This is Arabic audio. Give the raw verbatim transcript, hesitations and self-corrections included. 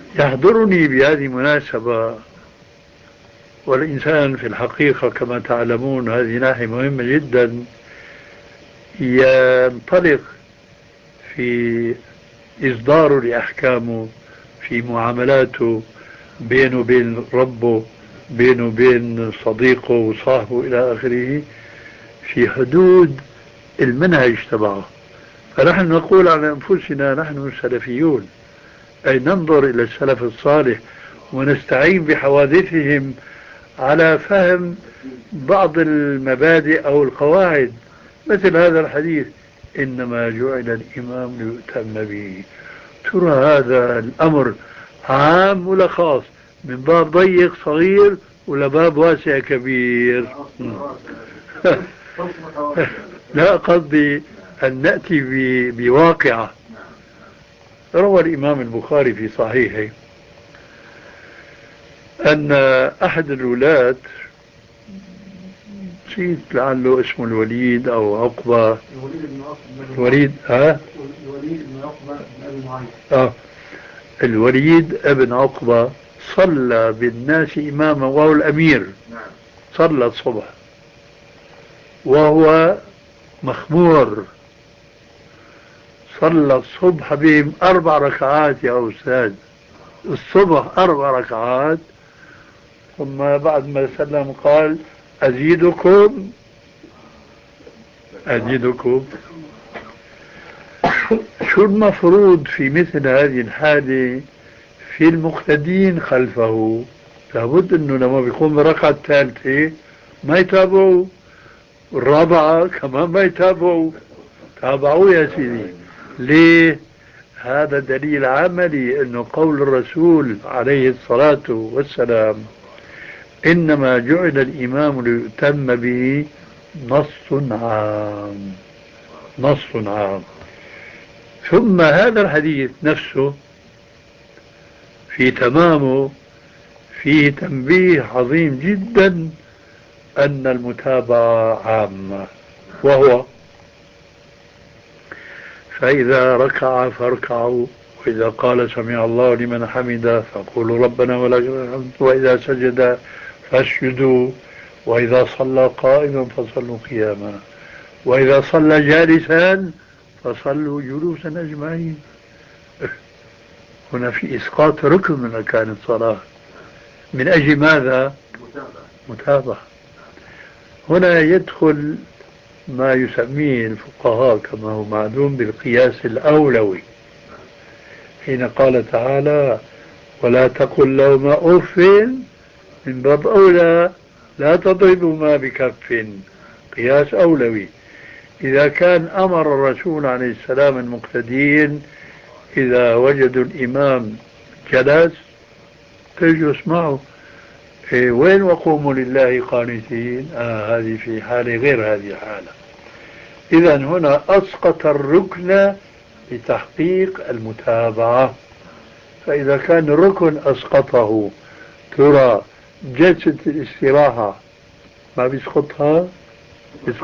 يحضرني بهذه المناسبة، والإنسان في الحقيقة كما تعلمون هذه ناحية مهمة جدا، ينطلق في إصداره لأحكامه، في معاملاته بينه وبين ربه، بينه وبين صديقه وصاحبه إلى آخره، في حدود المنهج تبعه. فنحن نقول عن أنفسنا نحن سلفيون، أي ننظر إلى السلف الصالح ونستعين بحوادثهم على فهم بعض المبادئ أو القواعد، مثل هذا الحديث: إنما جعل الإمام ليؤتم به. ترى هذا الأمر عام ولا خاص؟ من باب ضيق صغير ولا باب واسع كبير؟ لا، قصدي أن نأتي بواقعة. روى الإمام البخاري في صحيحه أن أحد الولاة، نسيت لعله اسمه الوليد أو عقبة، الوليد ها الوليد بن عقبة بن أبي معيط آه الوليد ابن عقبة صلى بالناس إماما وهو الأمير، صلى الصبح وهو مخمور، صلى الصبح بهم أربع ركعات يا أستاذ، الصبح أربع ركعات، ثم بعد ما سلم قال: أزيدكم أزيدكم شو المفروض في مثل هذه الحالة في المقتدين خلفه؟ لابد أنه لما بيقوم بركعة الثالثة ما يتابعوا، الرابعة كمان ما يتابعوا، تابعوا يا سيدي. ليه؟ هذا دليل عملي أنه قول الرسول عليه الصلاة والسلام إنما جعل الإمام ليؤتم به نص عام، نص عام. ثم هذا الحديث نفسه في تمامه فيه تنبيه عظيم جدا أن المتابعة عامة، وهو: فإذا ركع فاركعوا، وإذا قال سمع الله لمن حمده فقولوا ربنا ولك الحمد، وإذا سجد فاسجدوا، وإذا صلى قائما فصلوا قياما، وإذا صلى جالسا فصلوا جلوسا أجمعين. هنا في إسقاط ركن من أركان الصلاة، من أجل ماذا؟ متابعة. هنا يدخل ما يسميه الفقهاء كما هو معلوم بالقياس الأولوي، حين قال تعالى: ولا تقل لهما أف، من باب أولى لا تضربهما بكف، قياس أولوي. إذا كان أمر الرسول عليه السلام المقتدين إذا وجدوا الإمام جلس تجوا اسمعوا، إيه وين وقوموا لله قانتين؟ آه هذه في حالة غير هذه الحالة. إذا هنا أسقط الركن لتحقيق المتابعة. فإذا كان الركن أسقطه، ترى جلسة الاستراحة ما بيسقطها؟